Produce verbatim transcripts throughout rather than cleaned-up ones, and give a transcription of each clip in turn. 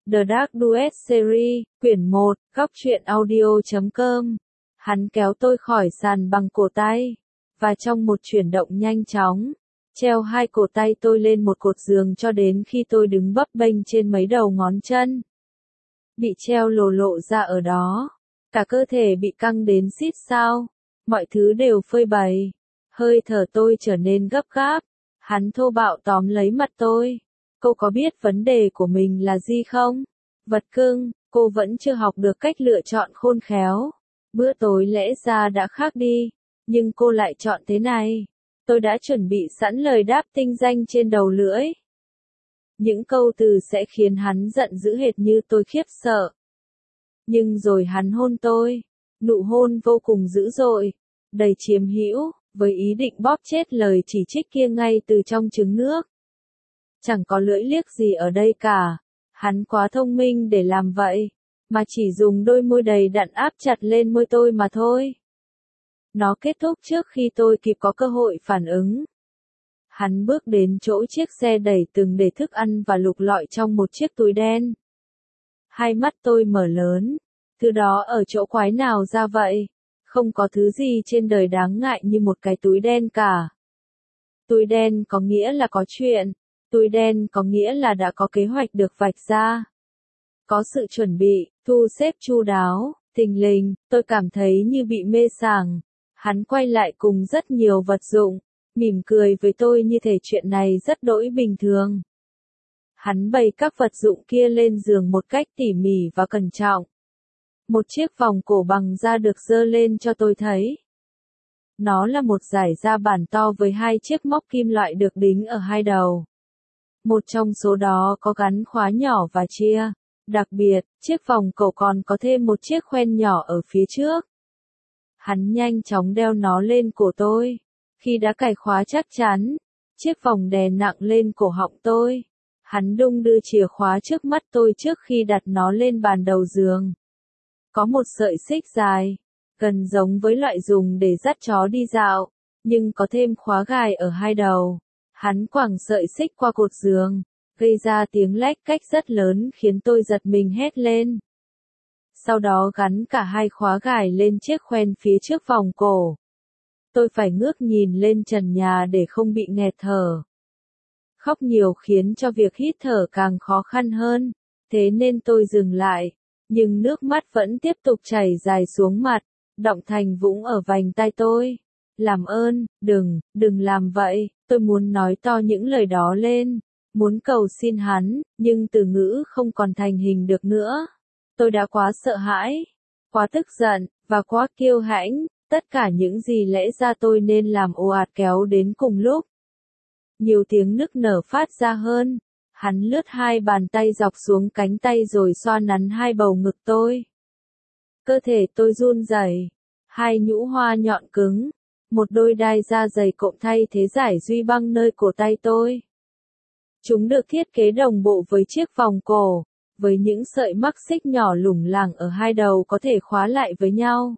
The Dark Duet Series, quyển một, góc truyện audio chấm com. Hắn kéo tôi khỏi sàn bằng cổ tay, và trong một chuyển động nhanh chóng, treo hai cổ tay tôi lên một cột giường cho đến khi tôi đứng bấp bênh trên mấy đầu ngón chân. Bị treo lồ lộ ra ở đó, cả cơ thể bị căng đến xít sao, mọi thứ đều phơi bày. Hơi thở tôi trở nên gấp gáp, hắn thô bạo tóm lấy mặt tôi. Cô có biết vấn đề của mình là gì không? Vật cưng, cô vẫn chưa học được cách lựa chọn khôn khéo. Bữa tối lẽ ra đã khác đi, nhưng cô lại chọn thế này. Tôi đã chuẩn bị sẵn lời đáp tinh danh trên đầu lưỡi. Những câu từ sẽ khiến hắn giận dữ hệt như tôi khiếp sợ. Nhưng rồi hắn hôn tôi, nụ hôn vô cùng dữ dội, đầy chiếm hữu, với ý định bóp chết lời chỉ trích kia ngay từ trong trứng nước. Chẳng có lưỡi liếc gì ở đây cả, hắn quá thông minh để làm vậy, mà chỉ dùng đôi môi đầy đặn áp chặt lên môi tôi mà thôi. Nó kết thúc trước khi tôi kịp có cơ hội phản ứng. Hắn bước đến chỗ chiếc xe đẩy từng để thức ăn và lục lọi trong một chiếc túi đen. Hai mắt tôi mở lớn, thứ đó ở chỗ quái nào ra vậy? Không có thứ gì trên đời đáng ngại như một cái túi đen cả. Túi đen có nghĩa là có chuyện. Túi đen có nghĩa là đã có kế hoạch được vạch ra. Có sự chuẩn bị, thu xếp chu đáo, thình lình, tôi cảm thấy như bị mê sảng. Hắn quay lại cùng rất nhiều vật dụng, mỉm cười với tôi như thể chuyện này rất đỗi bình thường. Hắn bày các vật dụng kia lên giường một cách tỉ mỉ và cẩn trọng. Một chiếc vòng cổ bằng da được giơ lên cho tôi thấy. Nó là một dải da bản to với hai chiếc móc kim loại được đính ở hai đầu. Một trong số đó có gắn khóa nhỏ và chia. Đặc biệt, chiếc vòng cổ còn có thêm một chiếc khoen nhỏ ở phía trước. Hắn nhanh chóng đeo nó lên cổ tôi. Khi đã cài khóa chắc chắn, chiếc vòng đè nặng lên cổ họng tôi. Hắn đung đưa chìa khóa trước mắt tôi trước khi đặt nó lên bàn đầu giường. Có một sợi xích dài, gần giống với loại dùng để dắt chó đi dạo, nhưng có thêm khóa gài ở hai đầu. Hắn quẳng sợi xích qua cột giường, gây ra tiếng lách cách rất lớn khiến tôi giật mình hét lên. Sau đó gắn cả hai khóa gài lên chiếc khoen phía trước vòng cổ. Tôi phải ngước nhìn lên trần nhà để không bị nghẹt thở. Khóc nhiều khiến cho việc hít thở càng khó khăn hơn, thế nên tôi dừng lại, nhưng nước mắt vẫn tiếp tục chảy dài xuống mặt, đọng thành vũng ở vành tai tôi. Làm ơn, đừng, đừng làm vậy, tôi muốn nói to những lời đó lên, muốn cầu xin hắn, nhưng từ ngữ không còn thành hình được nữa. Tôi đã quá sợ hãi, quá tức giận, và quá kiêu hãnh, tất cả những gì lẽ ra tôi nên làm ồ ạt kéo đến cùng lúc. Nhiều tiếng nức nở phát ra hơn, hắn lướt hai bàn tay dọc xuống cánh tay rồi xoa nắn hai bầu ngực tôi. Cơ thể tôi run rẩy, hai nhũ hoa nhọn cứng. Một đôi đai da dày cộm thay thế giải duy băng nơi cổ tay tôi. Chúng được thiết kế đồng bộ với chiếc vòng cổ, với những sợi mắc xích nhỏ lủng lẳng ở hai đầu có thể khóa lại với nhau.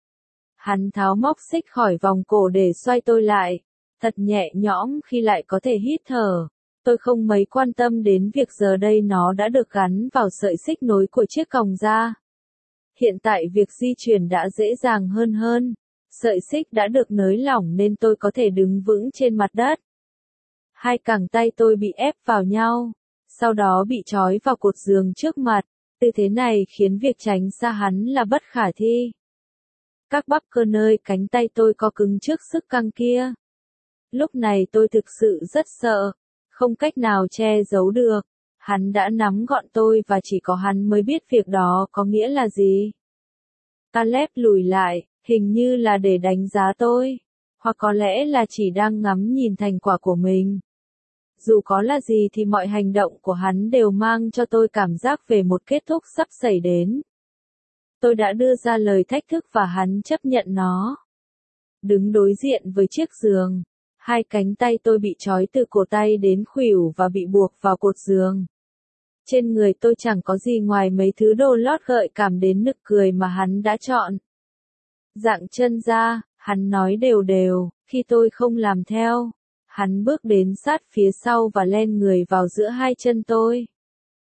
Hắn tháo móc xích khỏi vòng cổ để xoay tôi lại, thật nhẹ nhõm khi lại có thể hít thở. Tôi không mấy quan tâm đến việc giờ đây nó đã được gắn vào sợi xích nối của chiếc còng da. Hiện tại việc di chuyển đã dễ dàng hơn hơn. Sợi xích đã được nới lỏng nên tôi có thể đứng vững trên mặt đất. Hai cẳng tay tôi bị ép vào nhau, sau đó bị trói vào cột giường trước mặt. Tư thế này khiến việc tránh xa hắn là bất khả thi. Các bắp cơ nơi cánh tay tôi co cứng trước sức căng kia. Lúc này tôi thực sự rất sợ, không cách nào che giấu được. Hắn đã nắm gọn tôi và chỉ có hắn mới biết việc đó có nghĩa là gì. Caleb lùi lại, hình như là để đánh giá tôi, hoặc có lẽ là chỉ đang ngắm nhìn thành quả của mình. Dù có là gì thì mọi hành động của hắn đều mang cho tôi cảm giác về một kết thúc sắp xảy đến. Tôi đã đưa ra lời thách thức và hắn chấp nhận nó. Đứng đối diện với chiếc giường, hai cánh tay tôi bị trói từ cổ tay đến khuỷu và bị buộc vào cột giường. Trên người tôi chẳng có gì ngoài mấy thứ đồ lót gợi cảm đến nực cười mà hắn đã chọn. Dạng chân ra, hắn nói đều đều, khi tôi không làm theo. Hắn bước đến sát phía sau và len người vào giữa hai chân tôi.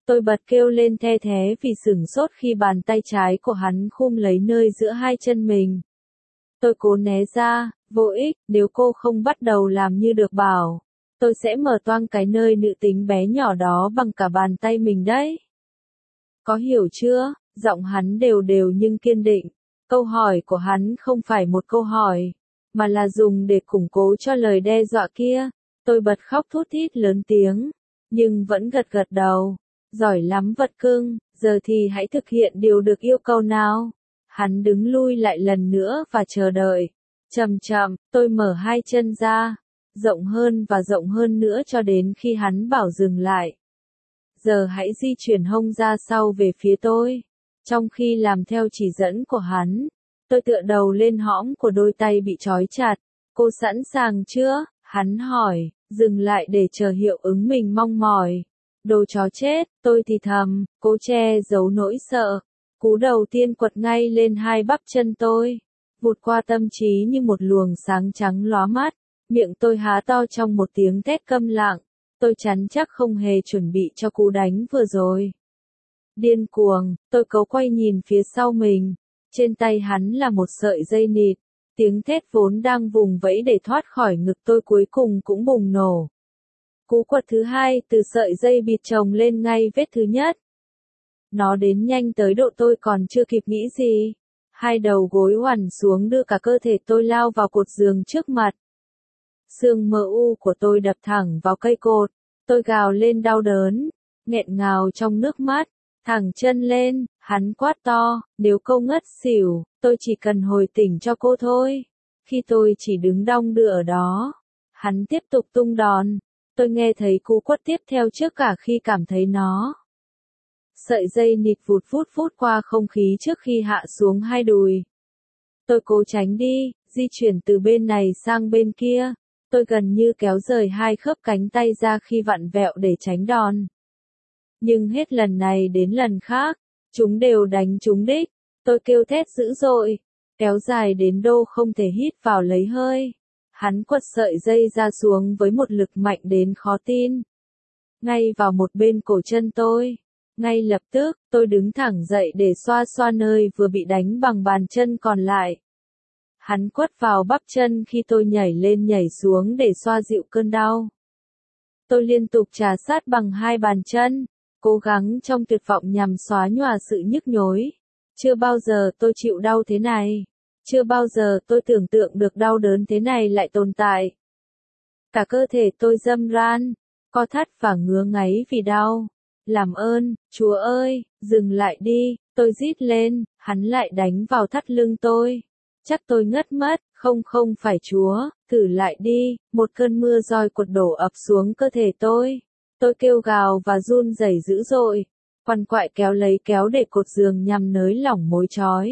Tôi bật kêu lên the thé vì sửng sốt khi bàn tay trái của hắn khum lấy nơi giữa hai chân mình. Tôi cố né ra, vô ích, nếu cô không bắt đầu làm như được bảo, tôi sẽ mở toang cái nơi nữ tính bé nhỏ đó bằng cả bàn tay mình đấy. Có hiểu chưa? Giọng hắn đều đều nhưng kiên định. Câu hỏi của hắn không phải một câu hỏi, mà là dùng để củng cố cho lời đe dọa kia. Tôi bật khóc thút thít lớn tiếng, nhưng vẫn gật gật đầu. Giỏi lắm vật cưng, giờ thì hãy thực hiện điều được yêu cầu nào. Hắn đứng lui lại lần nữa và chờ đợi. Chậm chậm, tôi mở hai chân ra, rộng hơn và rộng hơn nữa cho đến khi hắn bảo dừng lại. Giờ hãy di chuyển hông ra sau về phía tôi. Trong khi làm theo chỉ dẫn của hắn, tôi tựa đầu lên hõm của đôi tay bị trói chặt. Cô sẵn sàng chưa? Hắn hỏi, dừng lại để chờ hiệu ứng mình mong mỏi. Đồ chó chết, tôi thì thầm, cố che giấu nỗi sợ. Cú đầu tiên quật ngay lên hai bắp chân tôi, vụt qua tâm trí như một luồng sáng trắng lóa mắt. Miệng tôi há to trong một tiếng thét câm lặng. Tôi chắn chắc không hề chuẩn bị cho cú đánh vừa rồi. Điên cuồng, tôi cố quay nhìn phía sau mình. Trên tay hắn là một sợi dây nịt. Tiếng thét vốn đang vùng vẫy để thoát khỏi ngực tôi cuối cùng cũng bùng nổ. Cú quật thứ hai từ sợi dây bịt chồng lên ngay vết thứ nhất. Nó đến nhanh tới độ tôi còn chưa kịp nghĩ gì. Hai đầu gối oằn xuống đưa cả cơ thể tôi lao vào cột giường trước mặt. Xương mờ u của tôi đập thẳng vào cây cột. Tôi gào lên đau đớn, nghẹn ngào trong nước mắt. Thẳng chân lên, hắn quát to, nếu cô ngất xỉu, tôi chỉ cần hồi tỉnh cho cô thôi. Khi tôi chỉ đứng đong đưa ở đó, hắn tiếp tục tung đòn. Tôi nghe thấy cú quất tiếp theo trước cả khi cảm thấy nó. Sợi dây nịt vụt vút vút qua không khí trước khi hạ xuống hai đùi. Tôi cố tránh đi, di chuyển từ bên này sang bên kia. Tôi gần như kéo rời hai khớp cánh tay ra khi vặn vẹo để tránh đòn. Nhưng hết lần này đến lần khác, chúng đều đánh trúng đích. Tôi kêu thét dữ dội, kéo dài đến đô không thể hít vào lấy hơi. Hắn quật sợi dây ra xuống với một lực mạnh đến khó tin. Ngay vào một bên cổ chân tôi. Ngay lập tức, tôi đứng thẳng dậy để xoa xoa nơi vừa bị đánh bằng bàn chân còn lại. Hắn quất vào bắp chân khi tôi nhảy lên nhảy xuống để xoa dịu cơn đau. Tôi liên tục trà sát bằng hai bàn chân, cố gắng trong tuyệt vọng nhằm xóa nhòa sự nhức nhối. Chưa bao giờ tôi chịu đau thế này. Chưa bao giờ tôi tưởng tượng được đau đớn thế này lại tồn tại. Cả cơ thể tôi râm ran, co thắt và ngứa ngáy vì đau. Làm ơn, Chúa ơi, dừng lại đi, tôi rít lên, hắn lại đánh vào thắt lưng tôi. Chắc tôi ngất mất, không không phải Chúa, thử lại đi, một cơn mưa roi quật đổ ập xuống cơ thể tôi. Tôi kêu gào và run rẩy dữ dội, quằn quại kéo lấy kéo để cột giường nhằm nới lỏng mối trói.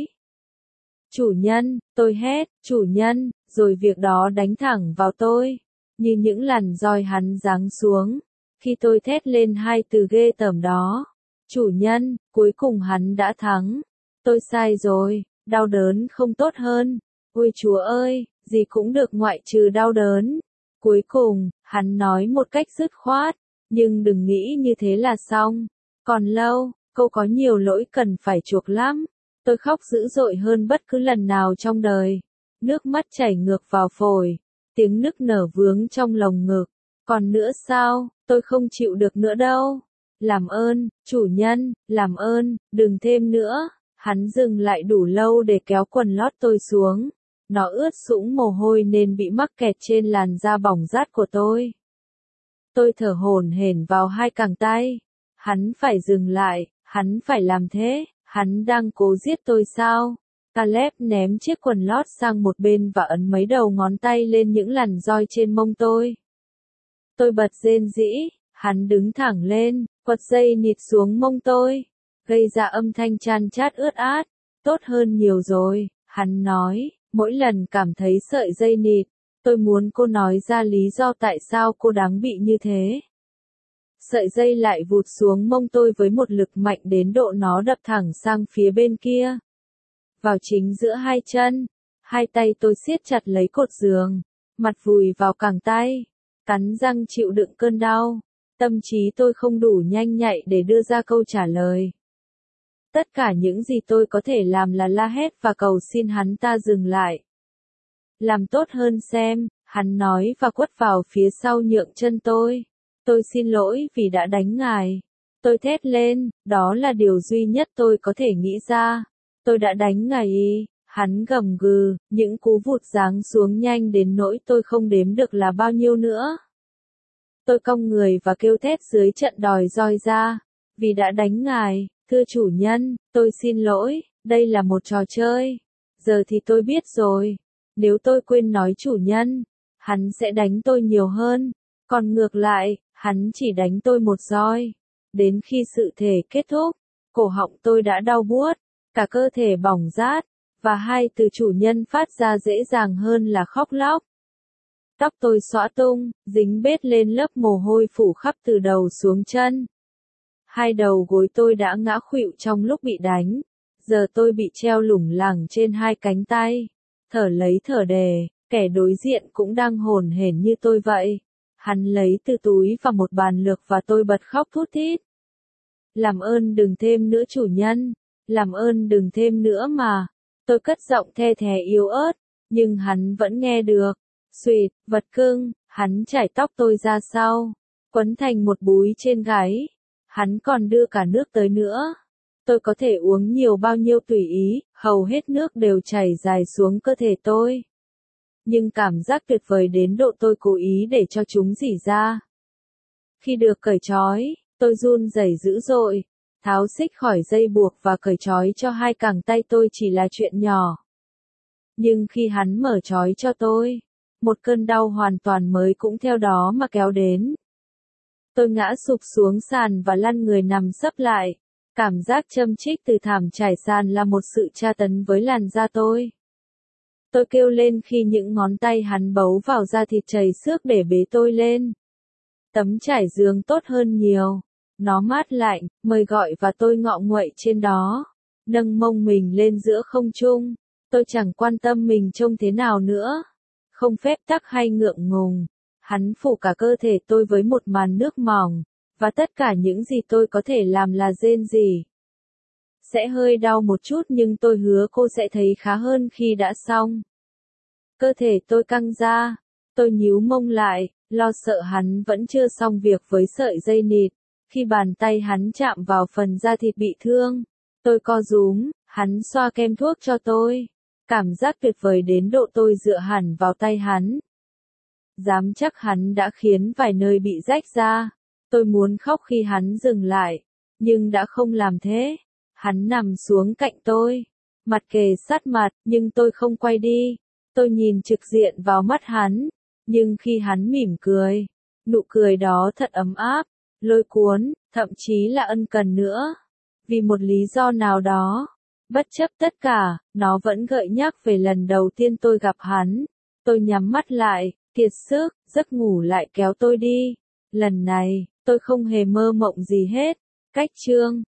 Chủ nhân, tôi hét, chủ nhân, rồi việc đó đánh thẳng vào tôi, như những làn roi hắn giáng xuống. Khi tôi thét lên hai từ ghê tởm đó, chủ nhân, cuối cùng hắn đã thắng. Tôi sai rồi, đau đớn không tốt hơn. Ôi Chúa ơi, gì cũng được ngoại trừ đau đớn. Cuối cùng, hắn nói một cách dứt khoát, nhưng đừng nghĩ như thế là xong. Còn lâu, cô có nhiều lỗi cần phải chuộc lắm. Tôi khóc dữ dội hơn bất cứ lần nào trong đời. Nước mắt chảy ngược vào phổi, tiếng nức nở vướng trong lồng ngực. Còn nữa sao, tôi không chịu được nữa đâu. Làm ơn, chủ nhân, làm ơn, đừng thêm nữa. Hắn dừng lại đủ lâu để kéo quần lót tôi xuống. Nó ướt sũng mồ hôi nên bị mắc kẹt trên làn da bỏng rát của tôi. Tôi thở hổn hển vào hai cẳng tay. Hắn phải dừng lại, hắn phải làm thế, hắn đang cố giết tôi sao? Caleb ném chiếc quần lót sang một bên và ấn mấy đầu ngón tay lên những làn roi trên mông tôi. Tôi bật rên rỉ, hắn đứng thẳng lên, quật dây nịt xuống mông tôi, gây ra âm thanh chan chát ướt át. Tốt hơn nhiều rồi, hắn nói, mỗi lần cảm thấy sợi dây nịt, tôi muốn cô nói ra lý do tại sao cô đáng bị như thế. Sợi dây lại vụt xuống mông tôi với một lực mạnh đến độ nó đập thẳng sang phía bên kia. Vào chính giữa hai chân, hai tay tôi siết chặt lấy cột giường, mặt vùi vào cẳng tay, cắn răng chịu đựng cơn đau. Tâm trí tôi không đủ nhanh nhạy để đưa ra câu trả lời. Tất cả những gì tôi có thể làm là la hét và cầu xin hắn ta dừng lại. Làm tốt hơn xem, hắn nói và quất vào phía sau nhượng chân tôi. Tôi xin lỗi vì đã đánh ngài. Tôi thét lên, đó là điều duy nhất tôi có thể nghĩ ra. Tôi đã đánh ngài ý, hắn gầm gừ, những cú vụt giáng xuống nhanh đến nỗi tôi không đếm được là bao nhiêu nữa. Tôi cong người và kêu thét dưới trận đòi roi ra, vì đã đánh ngài, thưa chủ nhân, tôi xin lỗi, đây là một trò chơi. Giờ thì tôi biết rồi, nếu tôi quên nói chủ nhân, hắn sẽ đánh tôi nhiều hơn, còn ngược lại, hắn chỉ đánh tôi một roi. Đến khi sự thể kết thúc, cổ họng tôi đã đau buốt, cả cơ thể bỏng rát, và hai từ chủ nhân phát ra dễ dàng hơn là khóc lóc. Tóc tôi xõa tung, dính bết lên lớp mồ hôi phủ khắp từ đầu xuống chân. Hai đầu gối tôi đã ngã khuỵu trong lúc bị đánh, giờ tôi bị treo lủng lẳng trên hai cánh tay, thở lấy thở đè, kẻ đối diện cũng đang hổn hển như tôi vậy. Hắn lấy từ túi và một bàn lược và tôi bật khóc thút thít. Làm ơn đừng thêm nữa chủ nhân, làm ơn đừng thêm nữa mà. Tôi cất giọng the thé yếu ớt, nhưng hắn vẫn nghe được. Xuỵt, vật cưng, hắn chải tóc tôi ra sau, quấn thành một búi trên gáy. Hắn còn đưa cả nước tới nữa. Tôi có thể uống nhiều bao nhiêu tùy ý, hầu hết nước đều chảy dài xuống cơ thể tôi. Nhưng cảm giác tuyệt vời đến độ tôi cố ý để cho chúng rỉ ra. Khi được cởi trói, tôi run rẩy dữ dội, tháo xích khỏi dây buộc và cởi trói cho hai cẳng tay tôi chỉ là chuyện nhỏ. Nhưng khi hắn mở trói cho tôi, một cơn đau hoàn toàn mới cũng theo đó mà kéo đến. Tôi ngã sụp xuống sàn và lăn người nằm sấp lại. Cảm giác châm chích từ thảm trải sàn là một sự tra tấn với làn da tôi. Tôi kêu lên khi những ngón tay hắn bấu vào da thịt chảy xước để bế tôi lên. Tấm trải giường tốt hơn nhiều. Nó mát lạnh, mời gọi và tôi ngọ nguậy trên đó. Nâng mông mình lên giữa không trung. Tôi chẳng quan tâm mình trông thế nào nữa. Không phép tắc hay ngượng ngùng. Hắn phủ cả cơ thể tôi với một màn nước mỏng. Và tất cả những gì tôi có thể làm là rên rỉ. Sẽ hơi đau một chút nhưng tôi hứa cô sẽ thấy khá hơn khi đã xong. Cơ thể tôi căng ra. Tôi nhíu mông lại, lo sợ hắn vẫn chưa xong việc với sợi dây nịt. Khi bàn tay hắn chạm vào phần da thịt bị thương, tôi co rúm, hắn xoa kem thuốc cho tôi. Cảm giác tuyệt vời đến độ tôi dựa hẳn vào tay hắn. Dám chắc hắn đã khiến vài nơi bị rách ra. Tôi muốn khóc khi hắn dừng lại, nhưng đã không làm thế. Hắn nằm xuống cạnh tôi, mặt kề sát mặt, nhưng tôi không quay đi. Tôi nhìn trực diện vào mắt hắn, nhưng khi hắn mỉm cười, nụ cười đó thật ấm áp, lôi cuốn, thậm chí là ân cần nữa. Vì một lý do nào đó, bất chấp tất cả, nó vẫn gợi nhắc về lần đầu tiên tôi gặp hắn. Tôi nhắm mắt lại, kiệt sức, giấc ngủ lại kéo tôi đi. Lần này, tôi không hề mơ mộng gì hết. Cách chương